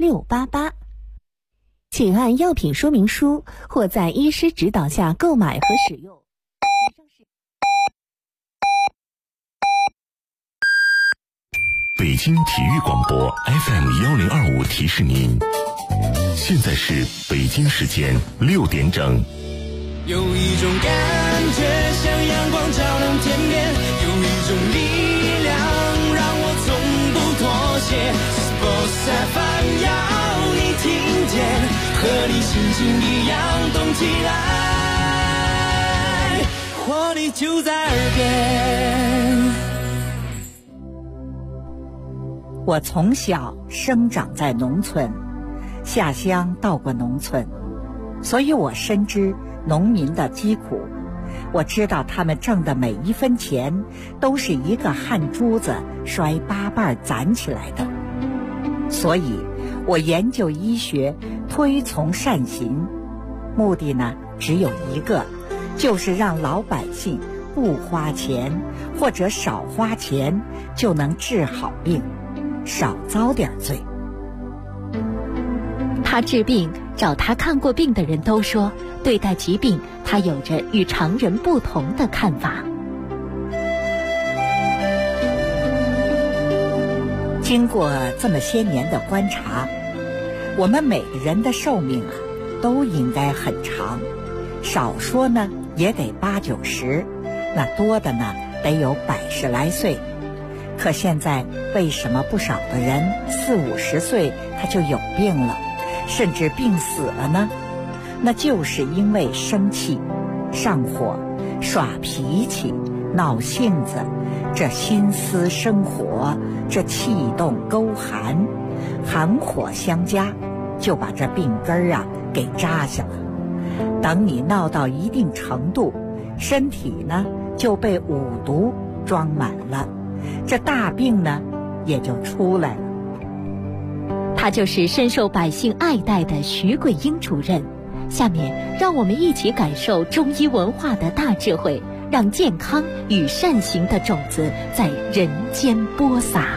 688，请按药品说明书或在医师指导下购买和使用。 北京体育广播 FM1025提示您，现在是北京时间6点整。 有一种感觉像阳光照亮天边，有一种力量让我从不妥协。Sports FM 要你听见，和你心情一样动起来，活力就在耳边。 我从小生长在农村，下乡到过农村，所以我深知农民的疾苦。我知道他们挣的每一分钱都是一个汗珠子摔8瓣攒起来的，所以我研究医学，推崇善行，目的呢只有一个，就是让老百姓不花钱或者少花钱就能治好病，少遭点罪。 他治病，找他看过病的人都说，对待疾病他有着与常人不同的看法。 经过这么些年的观察，我们每个人的寿命啊都应该很长，少说呢也得80、90，那多的呢得有100来岁。可现在为什么不少的人40、50岁他就有病了，甚至病死了呢？那就是因为生气、上火、耍脾气、闹性子，这心思生火，这气动勾寒，寒火相加，就把这病根啊给扎下了。等你闹到一定程度，身体呢就被五毒装满了，这大病呢也就出来了。 他就是深受百姓爱戴的徐桂英主任。下面让我们一起感受中医文化的大智慧，让健康与善行的种子在人间播撒。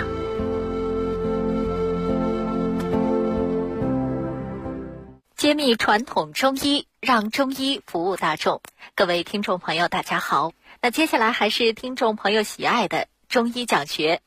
揭秘传统中医，让中医服务大众。各位听众朋友大家好，那接下来还是听众朋友喜爱的中医讲学。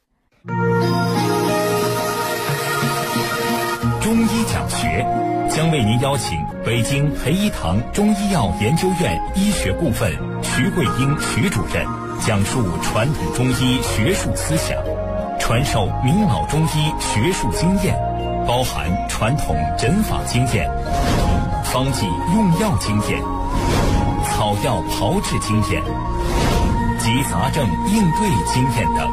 中医讲学将为您邀请北京培一堂中医药研究院医学部分徐桂英徐主任讲述传统中医学术思想，传授名老中医学术经验，包含传统诊法经验、方剂用药经验、草药炮制经验及杂症应对经验等。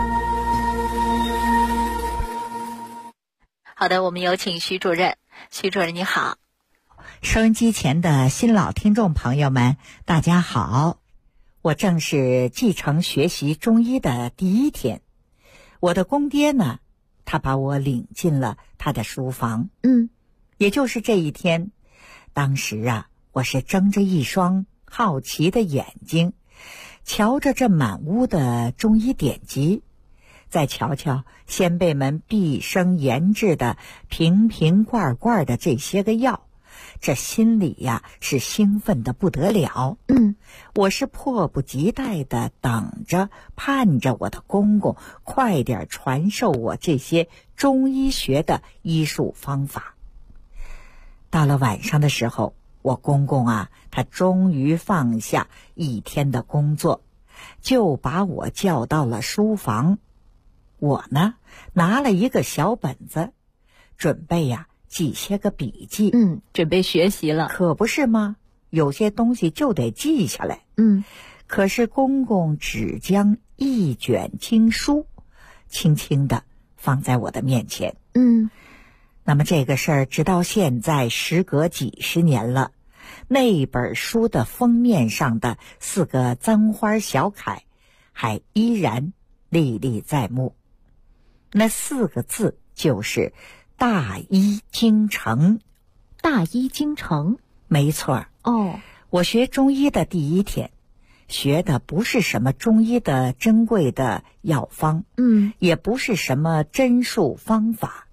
好的，我们有请徐主任。徐主任你好。 收音机前的新老听众朋友们大家好，我正是继承学习中医的第一天。我的公爹呢，他把我领进了他的书房。也就是这一天，当时啊，我是睁着一双好奇的眼睛，瞧着这满屋的中医典籍，再瞧瞧先辈们毕生研制的瓶瓶罐罐的这些个药，这心里呀是兴奋得不得了。我是迫不及待地等着盼着我的公公快点传授我这些中医学的医术方法。到了晚上的时候，我公公啊，他终于放下一天的工作，就把我叫到了书房。我呢拿了一个小本子，准备呀记些个笔记。 准备学习了。 可不是吗？有些东西就得记下来。可是公公只将一卷经书轻轻地放在我的面前。那么这个事儿直到现在时隔几十年了，那本书的封面上的4个簪花小楷还依然历历在目。那4个字就是大医精诚。 大医精诚， 没错。我学中医的第一天，学的不是什么中医的珍贵的药方，也不是什么针术方法，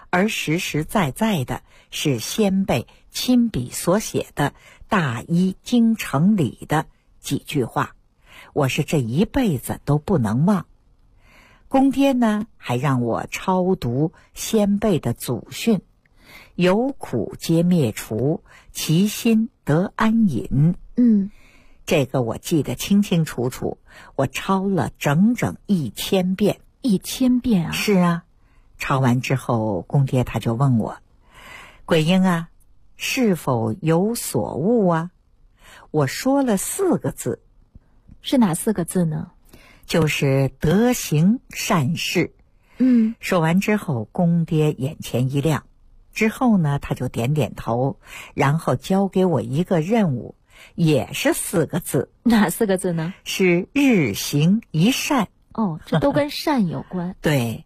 而实实在在的是先辈亲笔所写的大医精诚里的几句话，我是这一辈子都不能忘。公爹呢，还让我抄读先辈的祖训，有苦皆灭除，其心得安隐。这个我记得清清楚楚，我抄了整整1000遍。 1000遍啊？ 是啊。抄完之后，公爹他就问我，桂英啊，是否有所悟啊？我说了4个字。 是哪4个字呢？ 就是德行善事。说完之后，公爹眼前一亮，之后呢，他就点点头，然后交给我一个任务，也是4个字。 哪4个字呢？ 是日行一善。 哦，这都跟善有关。 对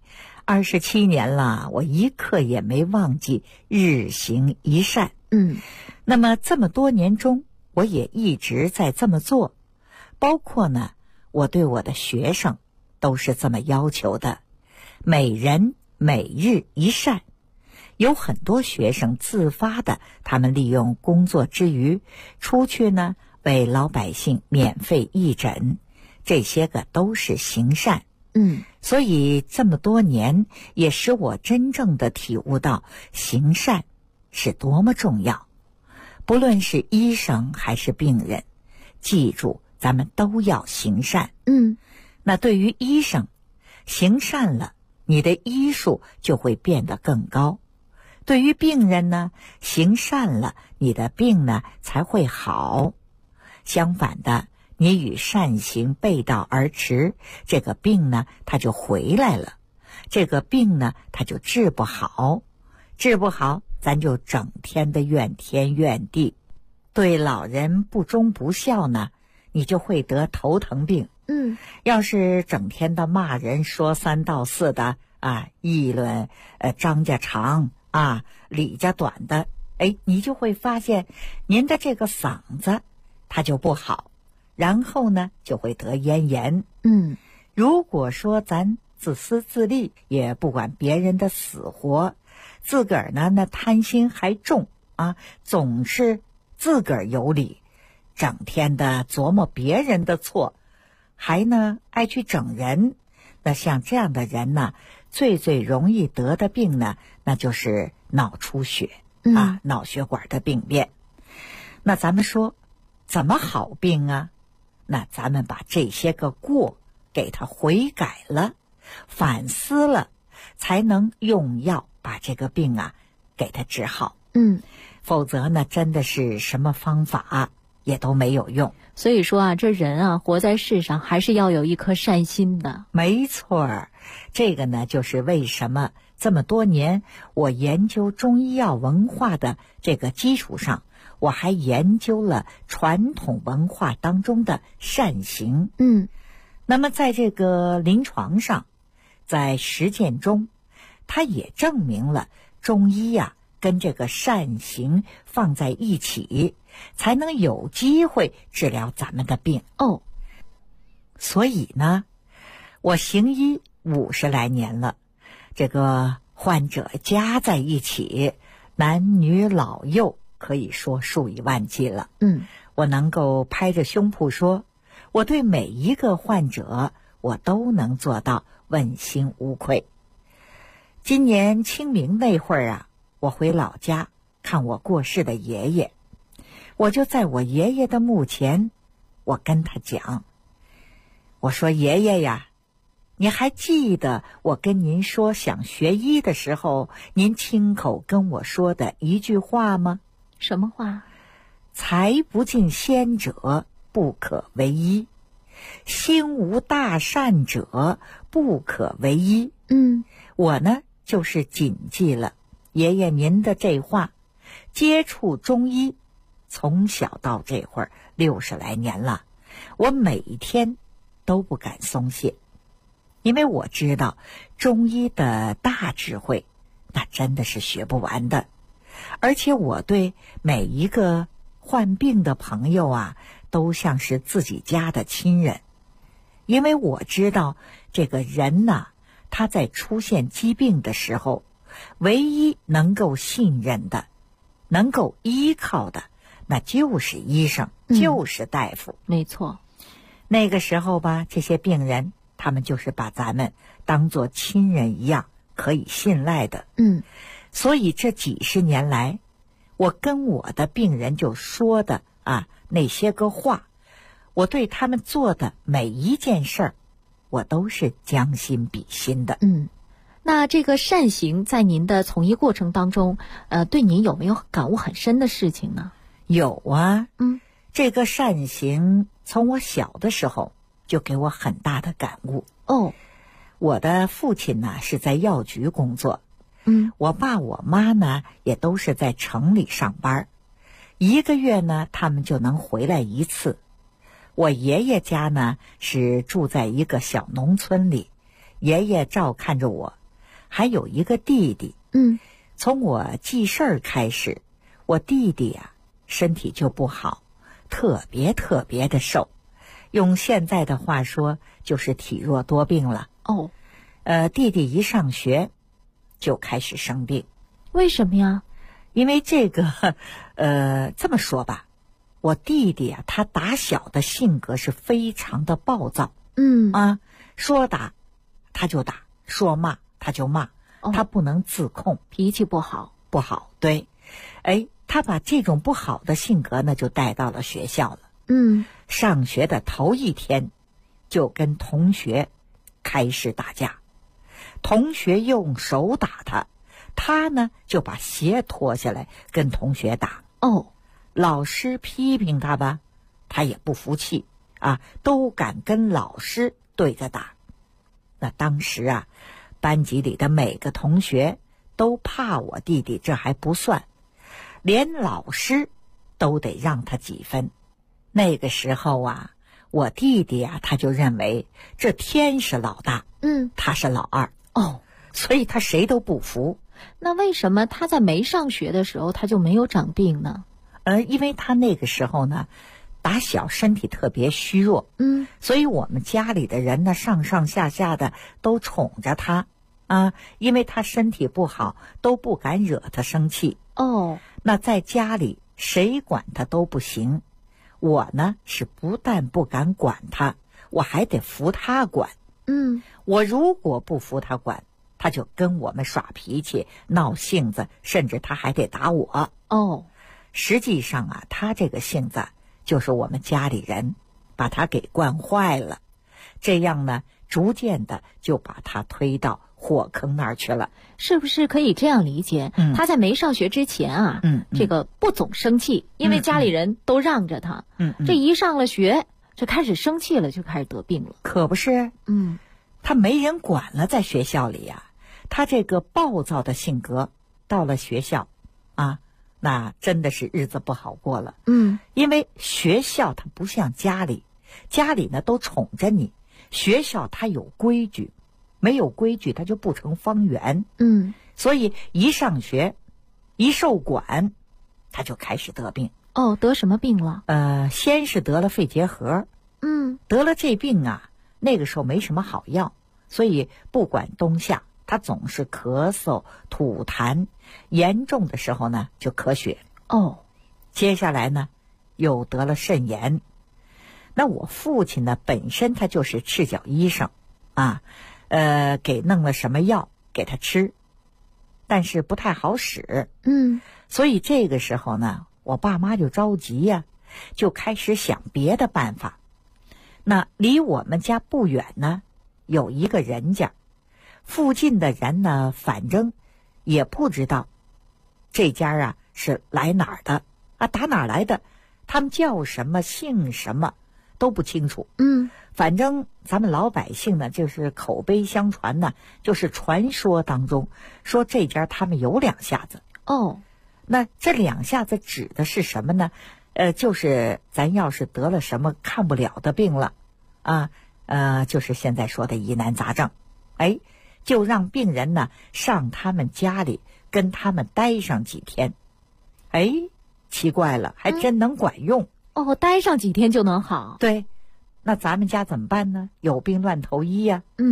，27年了，我一刻也没忘记日行一善。那么这么多年中，我也一直在这么做，包括呢，我对我的学生都是这么要求的，每人每日一善。有很多学生自发的，他们利用工作之余出去呢，为老百姓免费义诊，这些个都是行善。所以这么多年也使我真正的体悟到行善是多么重要。不论是医生还是病人，记住咱们都要行善。那对于医生，行善了，你的医术就会变得更高。对于病人呢，行善了，你的病呢才会好。相反的，你与善行背道而驰，这个病呢它就回来了，这个病呢它就治不好，治不好咱就整天的怨天怨地，对老人不忠不孝呢，你就会得头疼病。要是整天的骂人说3道4的啊，议论张家长啊李家短的，你就会发现您的这个嗓子它就不好，然后呢就会得咽炎。如果说咱自私自利，也不管别人的死活，自个儿呢那贪心还重啊，总是自个儿有理，整天的琢磨别人的错，还呢爱去整人，那像这样的人呢，最容易得的病呢，那就是脑出血啊，脑血管的病变。那咱们说怎么好病啊？那咱们把这些个过给他悔改了，反思了，才能用药把这个病啊给他治好。否则呢，真的是什么方法也都没有用。 所以说啊，这人啊活在世上还是要有一颗善心的。 没错，这个呢就是为什么这么多年我研究中医药文化的这个基础上，我还研究了传统文化当中的善行。那么在这个临床上，在实践中，它也证明了中医啊跟这个善行放在一起，才能有机会治疗咱们的病。所以呢，我行医50来年了，这个患者加在一起，男女老幼可以说数以万计了。我能够拍着胸脯说，我对每一个患者我都能做到问心无愧。今年清明那会儿啊，我回老家看我过世的爷爷，我就在我爷爷的墓前，我跟他讲，我说爷爷呀，你还记得我跟您说想学医的时候，您亲口跟我说的一句话吗？ 什么话？ 财不尽先者不可为医，心无大善者不可为医。我呢就是谨记了爷爷您的这话，接触中医从小到这会儿60来年了，我每一天都不敢松懈，因为我知道中医的大智慧那真的是学不完的。而且我对每一个患病的朋友啊，都像是自己家的亲人，因为我知道这个人呐，他在出现疾病的时候， 唯一能够信任的、能够依靠的，那就是医生，就是大夫。 没错。 那个时候吧，这些病人他们就是把咱们当作亲人一样可以信赖的。所以这几十年来，我跟我的病人就说的那些个话，我对他们做的每一件事儿，我都是将心比心的。 那这个善行在您的从医过程当中，对您有没有感悟很深的事情呢？ 有啊。这个善行从我小的时候就给我很大的感悟。我的父亲呢是在药局工作，我爸我妈呢也都是在城里上班，1个月呢他们就能回来一次。我爷爷家呢是住在一个小农村里，爷爷照看着我，还有一个弟弟。从我记事儿开始，我弟弟身体就不好，特别的瘦，用现在的话说就是体弱多病了。弟弟一上学就开始生病。 为什么呀？ 因为这个这么说吧，我弟弟他打小的性格是非常的暴躁。说打他就打，说骂他就骂，他不能自控， 脾气不好。 对。他把这种不好的性格呢就带到了学校了。上学的头1天就跟同学开始打架，同学用手打他，他呢就把鞋脱下来跟同学打。老师批评他吧，他也不服气都敢跟老师对着打。那当时班级里的每个同学都怕我弟弟，这还不算，连老师都得让他几分。那个时候我弟弟他就认为这天是老大，他是老二。所以他谁都不服。 那为什么他在没上学的时候他就没有长病呢？ 因为他那个时候呢打小身体特别虚弱，所以我们家里的人呢上上下下的都宠着他因为他身体不好，都不敢惹他生气。那在家里谁管他都不行，我呢是不但不敢管他，我还得服他管。我如果不服他管，他就跟我们耍脾气闹性子，甚至他还得打我。实际上他这个性子就是我们家里人把他给惯坏了，这样呢逐渐的就把他推到火坑那儿去了。 是不是可以这样理解？他在没上学之前这个不总生气，因为家里人都让着他。这一上了学就开始生气了，就开始得病了。 可不是。他没人管了，在学校里他这个暴躁的性格到了学校那真的是日子不好过了。因为学校它不像家里，家里呢都宠着你，学校它有规矩，没有规矩它就不成方圆。所以一上学一受管，他就开始得病。 得什么病了？ 先是得了肺结核。得了这病那个时候没什么好药，所以不管冬夏他总是咳嗽吐痰，严重的时候呢就咳血。接下来呢又得了肾炎。那我父亲呢本身他就是赤脚医生给弄了什么药给他吃，但是不太好使。所以这个时候呢我爸妈就着急就开始想别的办法。那离我们家不远呢有一个人家，附近的人呢反正也不知道这家是来哪儿的打哪儿来的，他们叫什么姓什么都不清楚。反正咱们老百姓呢就是口碑相传呢，就是传说当中说这家他们有2下子。那这2下子指的是什么呢？就是咱要是得了什么看不了的病了就是现在说的疑难杂症，就让病人呢上他们家里跟他们待上几天。奇怪了，还真能管用。 待上几天就能好？ 对。那咱们家怎么办呢？有病乱投医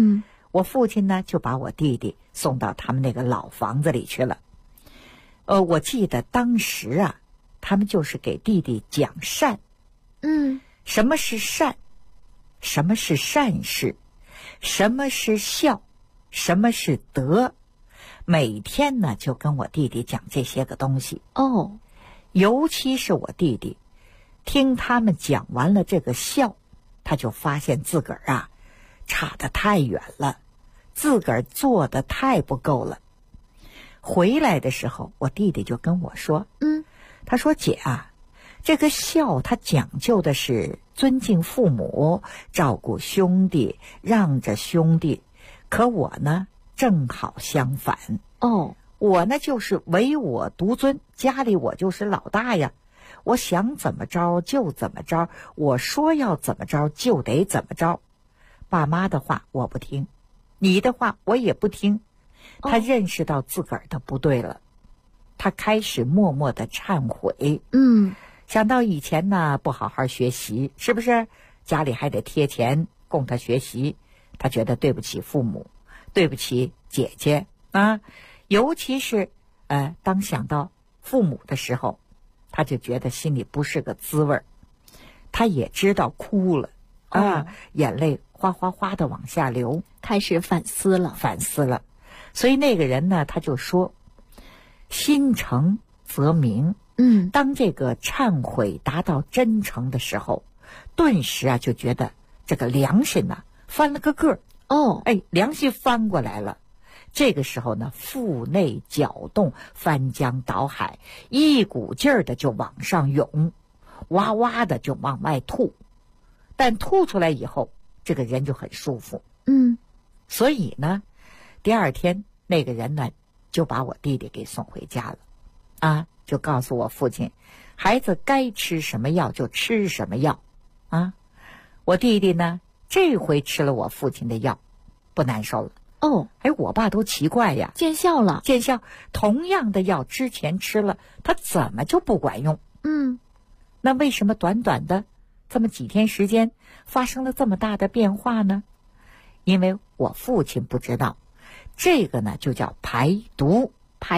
我父亲呢就把我弟弟送到他们那个老房子里去了。我记得当时啊，他们就是给弟弟讲善。什么是善？什么是善事？什么是孝？什么是德？每天呢就跟我弟弟讲这些个东西。尤其是我弟弟听他们讲完了这个孝，他就发现自个儿啊差得太远了，自个儿做得太不够了。回来的时候，我弟弟就跟我说，他说姐啊，这个孝它讲究的是尊敬父母，照顾兄弟，让着兄弟。可我呢正好相反。我呢就是唯我独尊，家里我就是老大呀，我想怎么着就怎么着，我说要怎么着就得怎么着。爸妈的话我不听，你的话我也不听。他认识到自个儿的不对了，他开始默默的忏悔。想到以前呢不好好学习，是不是家里还得贴钱供他学习，他觉得对不起父母，对不起姐姐啊。尤其是当想到父母的时候，他就觉得心里不是个滋味儿。他也知道哭了眼泪哗哗哗的往下流， 开始反思了。 所以那个人呢他就说，心诚则明。当这个忏悔达到真诚的时候，顿时啊就觉得这个良心呐翻了个个儿。良心翻过来了。这个时候呢，腹内搅动，翻江倒海，一股劲儿的就往上涌，哇哇的就往外吐。但吐出来以后，这个人就很舒服。所以呢，第二天那个人呢就把我弟弟给送回家了就告诉我父亲，孩子该吃什么药就吃什么药我弟弟呢这回吃了我父亲的药，不难受了。我爸都奇怪呀， 见效了。 同样的药之前吃了，他怎么就不管用？那为什么短短的这么几天时间发生了这么大的变化呢？因为我父亲不知道，这个呢就叫排毒。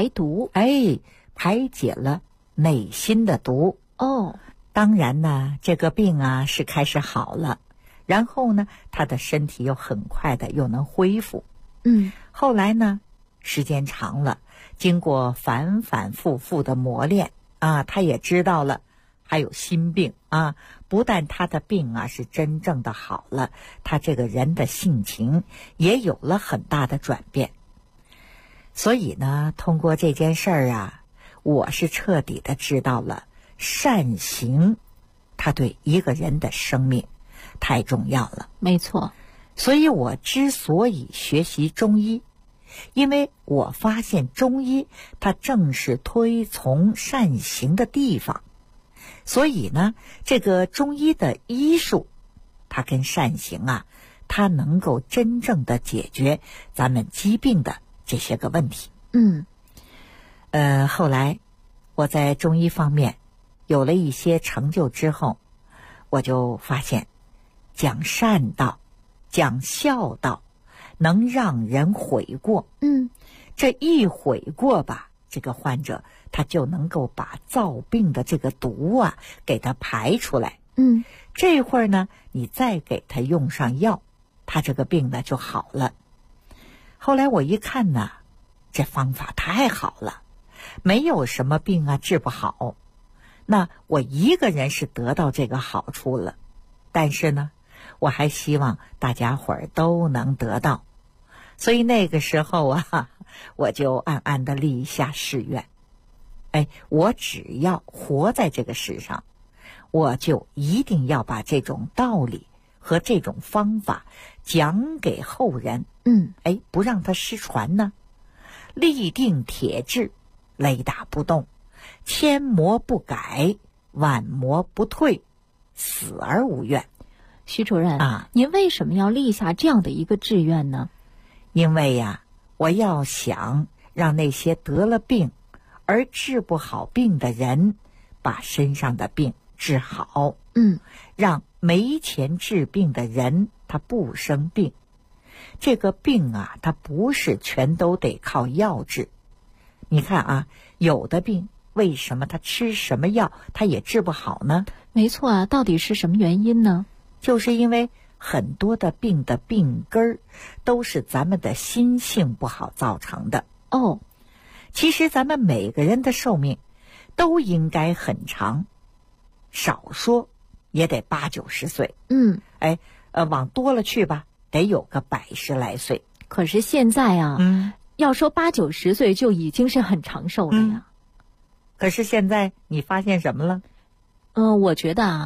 排解了内心的毒。当然呢，这个病啊是开始好了，然后呢他的身体又很快的又能恢复。后来呢时间长了，经过反反复复的磨练他也知道了还有心病不但他的病是真正的好了，他这个人的性情也有了很大的转变。所以呢，通过这件事儿我是彻底的知道了善行它对一个人的生命太重要了。 没错。 所以我之所以学习中医，因为我发现中医它正是推崇善行的地方。所以呢，这个中医的医术它跟善行它能够真正的解决咱们疾病的这些个问题。后来我在中医方面有了一些成就之后，我就发现讲善道，讲孝道，能让人悔过。这一悔过吧，这个患者他就能够把造病的这个毒给他排出来。这会儿呢，你再给他用上药，他这个病呢就好了。后来我一看呢，这方法太好了，没有什么病治不好。那我一个人是得到这个好处了，但是呢我还希望大家伙儿都能得到。所以那个时候我就暗暗地立下誓愿，我只要活在这个世上，我就一定要把这种道理和这种方法讲给后人。不让它失传呢。立定铁志，雷打不动，千磨不改，万磨不退，死而无怨。 徐主任您为什么要立下这样的一个志愿呢？ 因为我要想让那些得了病而治不好病的人把身上的病治好。让没钱治病的人他不生病。 这个病啊，它不是全都得靠药治。你看啊，有的病为什么他吃什么药他也治不好呢？ 没错啊，到底是什么原因呢？ 就是因为很多的病的病根儿都是咱们的心性不好造成的。 哦， 其实咱们每个人的寿命都应该很长，少说也得80、90岁。往多了去吧，得有个110来岁。 可是现在啊，要说80、90岁就已经是很长寿了呀。 可是现在你发现什么了？ 我觉得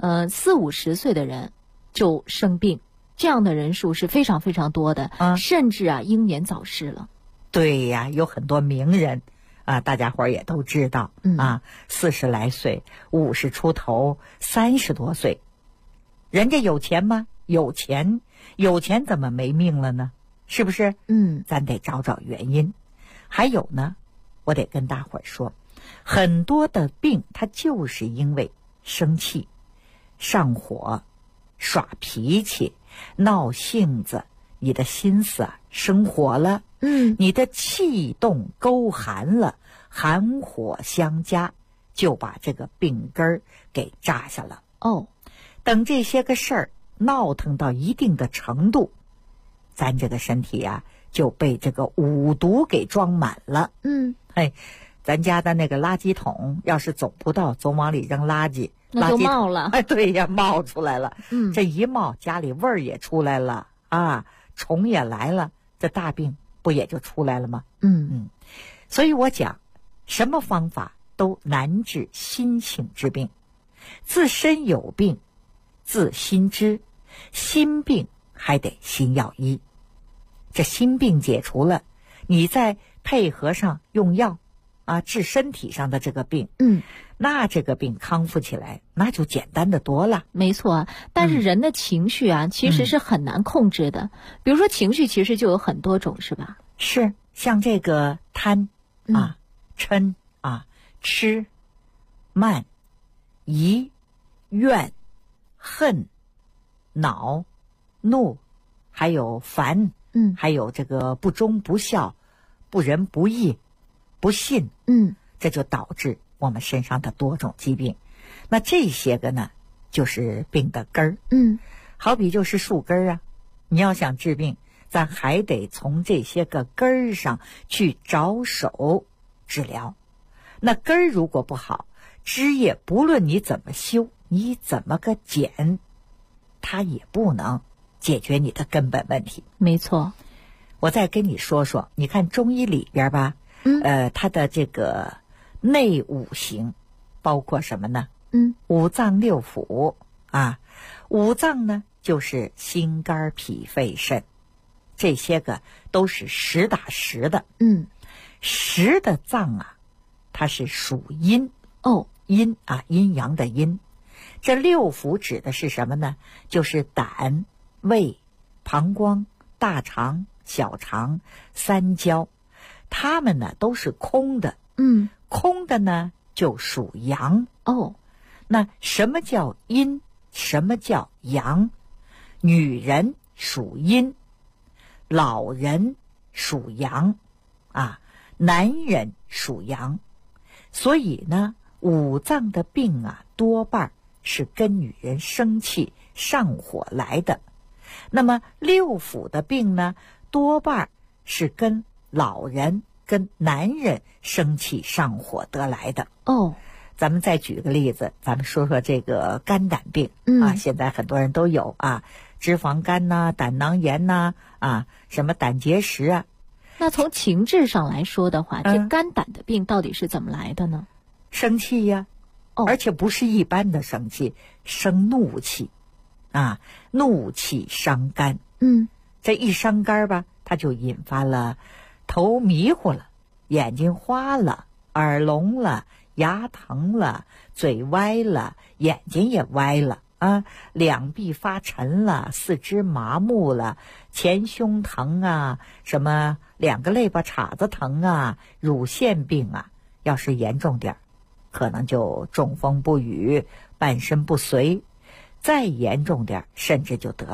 40、50岁的人就生病，这样的人数是非常非常多的，甚至英年早逝了。 对呀，有很多名人大家伙儿也都知道40来岁、50出头、30多岁，人家有钱吗？有钱怎么没命了呢？是不是？咱得找找原因。还有呢，我得跟大伙儿说，很多的病它就是因为生气、上火、耍脾气、闹性子，你的心思生火了，你的气动勾寒了，寒火相加，就把这个病根儿给扎下了。等这些个事儿闹腾到一定的程度，咱这个身体就被这个五毒给装满了。咱家的那个垃圾桶要是总不到，总往里扔垃圾， 那就冒了。 对呀，冒出来了。这一冒，家里味儿也出来了虫也来了，这大病不也就出来了吗？所以我讲，什么方法都难治心性之病。自身有病，自心知，心病还得心药医。这心病解除了，你再配合上用药治身体上的这个病，那这个病康复起来那就简单的多了。 没错，但是人的情绪其实是很难控制的。比如说情绪其实就有很多种，是吧？ 是，像这个贪嗔痴慢疑怨恨恼怒，还有烦，还有这个不忠不孝、不仁不义、不信，这就导致我们身上的多种疾病。那这些个呢，就是病的根儿。好比就是树根儿你要想治病，咱还得从这些个根儿上去着手治疗。那根儿如果不好，枝叶不论你怎么修，你怎么个剪，它也不能解决你的根本问题。 没错。 我再跟你说说，你看中医里边吧，它的这个内五行包括什么呢？五脏六腑五脏呢就是心肝脾肺肾，这些个都是实打实的。实的脏它是属阴。阴阴阳的阴。这六腑指的是什么呢？就是胆、胃、膀胱、大肠、小肠、三焦，它们呢都是空的。空的呢就属阳。那什么叫阴？什么叫阳？女人属阴，老人属阳男人属阳。所以呢，五脏的病多半是跟女人生气上火来的。那么六腑的病呢，多半是跟老人跟男人生气上火得来的。咱们再举个例子，咱们说说这个肝胆病现在很多人都有脂肪肝胆囊炎什么胆结石那从情志上来说的话，这肝胆的病到底是怎么来的呢？ 生气呀，而且不是一般的生气，生怒气怒气伤肝。这一伤肝吧，它就引发了头迷糊了，眼睛花了，耳聋了，牙疼了，嘴歪了，眼睛也歪了两臂发沉了，四肢麻木了，前胸疼什么两个肋巴叉子疼乳腺病要是严重点可能就中风不语，半身不遂，再严重点甚至就得了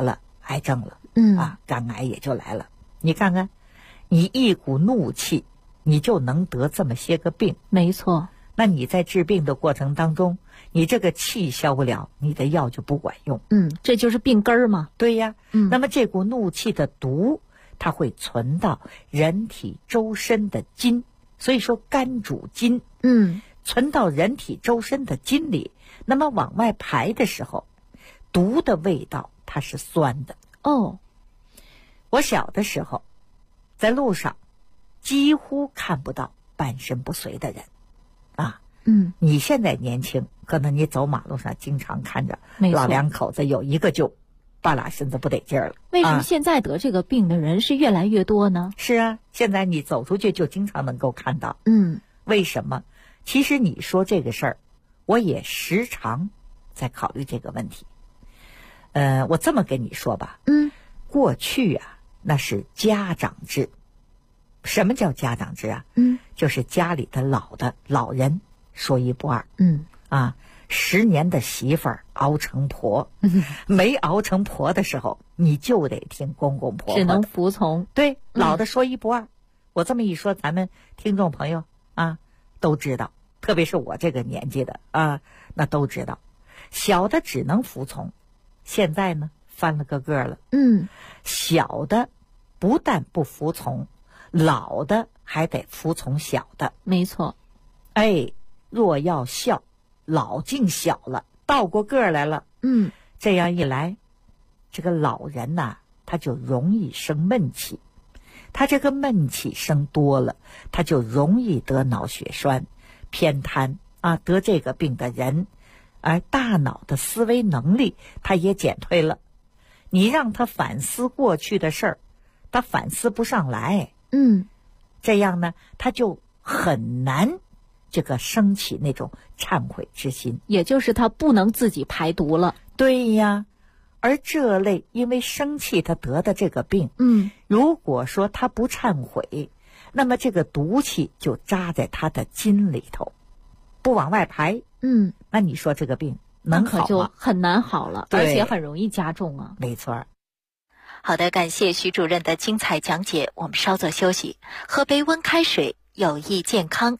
癌症了，肝癌也就来了。你看看，你一股怒气，你就能得这么些个病。 没错。 那你在治病的过程当中，你这个气消不了，你的药就不管用。 这就是病根儿嘛。 对呀。那么这股怒气的毒，它会存到人体周身的筋，所以说肝主筋。存到人体周身的筋里，那么往外排的时候，毒的味道它是酸的。我小的时候在路上几乎看不到半身不遂的人啊。你现在年轻，可能你走马路上经常看着老两口子有一个就半拉身子不得劲儿了。 为什么现在得这个病的人是越来越多呢？ 是啊，现在你走出去就经常能够看到。为什么？其实你说这个事儿，我也时常在考虑这个问题。我这么跟你说吧，过去啊，那是家长制。什么叫家长制啊？就是家里的老人说一不二。10年的媳妇儿熬成婆，没熬成婆的时候，你就得听公公婆婆的， 只能服从。 对，老的说一不二。我这么一说，咱们听众朋友啊都知道，特别是我这个年纪的啊，那都知道，小的只能服从。现在呢，翻了个个了。小的不但不服从，老的还得服从小的。 没错。 若要孝，老敬小了，倒过个来了。这样一来，这个老人呐，他就容易生闷气。他这个闷气生多了，他就容易得脑血栓、偏瘫啊。得这个病的人，而大脑的思维能力他也减退了。你让他反思过去的事儿，他反思不上来。这样呢，他就很难这个升起那种忏悔之心， 也就是他不能自己排毒了。 对呀。而这类因为生气他得的这个病，如果说他不忏悔，那么这个毒气就扎在他的筋里头，不往外排。那你说这个病能好吗？ 可就很难好了，而且很容易加重啊。 没错。 好的，感谢徐主任的精彩讲解，我们稍作休息，喝杯温开水，有益健康。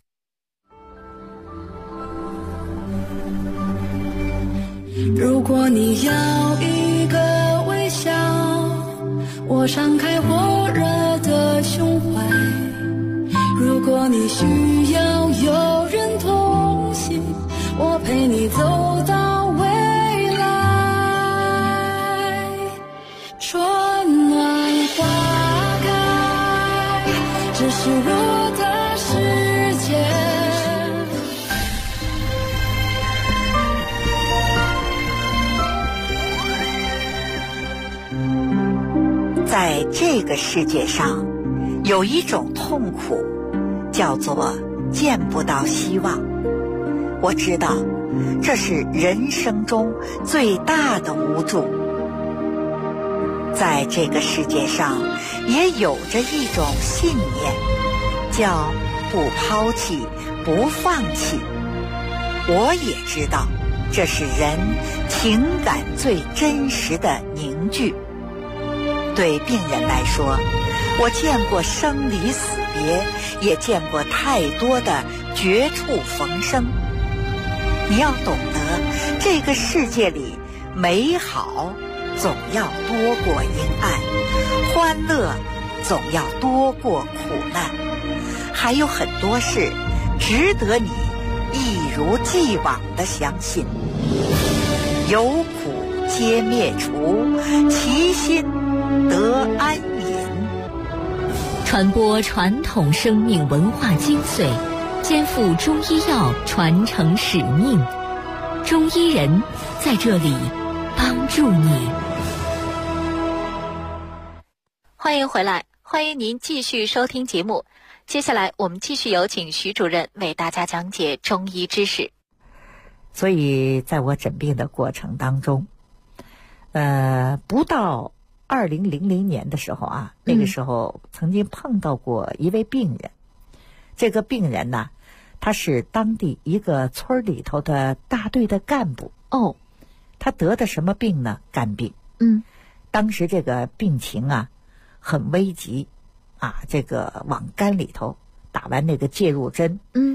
如果你要一个微笑，我敞开火热的胸怀；如果你需要有人同行，我陪你走到未来。春暖花开，这是我的世界。 在这个世界上，有一种痛苦，叫做见不到希望。我知道，这是人生中最大的无助。在这个世界上，也有着一种信念，叫不抛弃，不放弃。我也知道，这是人情感最真实的凝聚。对病人来说，我见过生离死别，也见过太多的绝处逢生。你要懂得，这个世界里美好总要多过阴暗，欢乐总要多过苦难，还有很多事值得你一如既往地相信。有苦皆灭除，其心得安隐。 传播传统生命文化精髓，肩负中医药传承使命。中医人在这里帮助你。欢迎回来，欢迎您继续收听节目。接下来我们继续有请徐主任为大家讲解中医知识。 所以在我诊病的过程当中，不到2000年的时候啊，那个时候曾经碰到过一位病人。这个病人呢，他是当地一个村里头的大队的干部。他得的什么病呢？肝病。 当时这个病情啊很危急啊，这个往肝里头打完那个介入针，